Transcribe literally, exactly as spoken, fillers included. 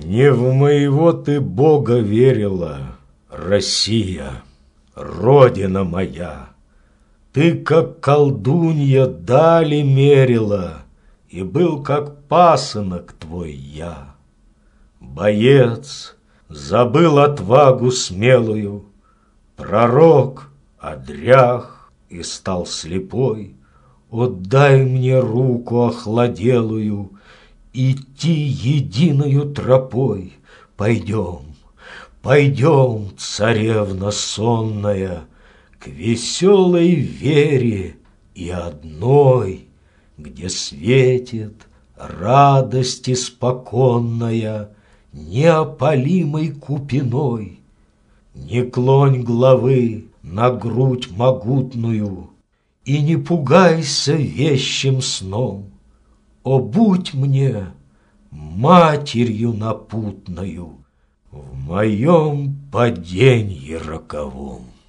Не в моего ты Бога верила, Россия, Родина моя. Ты, как колдунья, дали мерила, И был, как пасынок твой я. Боец, забыл отвагу смелую, Пророк, одрях и стал слепой. О, дай мне руку охладелую, Идти единою тропой. Пойдем, пойдем, царевна сонная, К веселой вере и одной, Где светит радость испоконная Неопалимой купиной. Не клонь головы на грудь могутную И не пугайся вещим сном. О, будь мне матерью напутною В моем паденье роковом.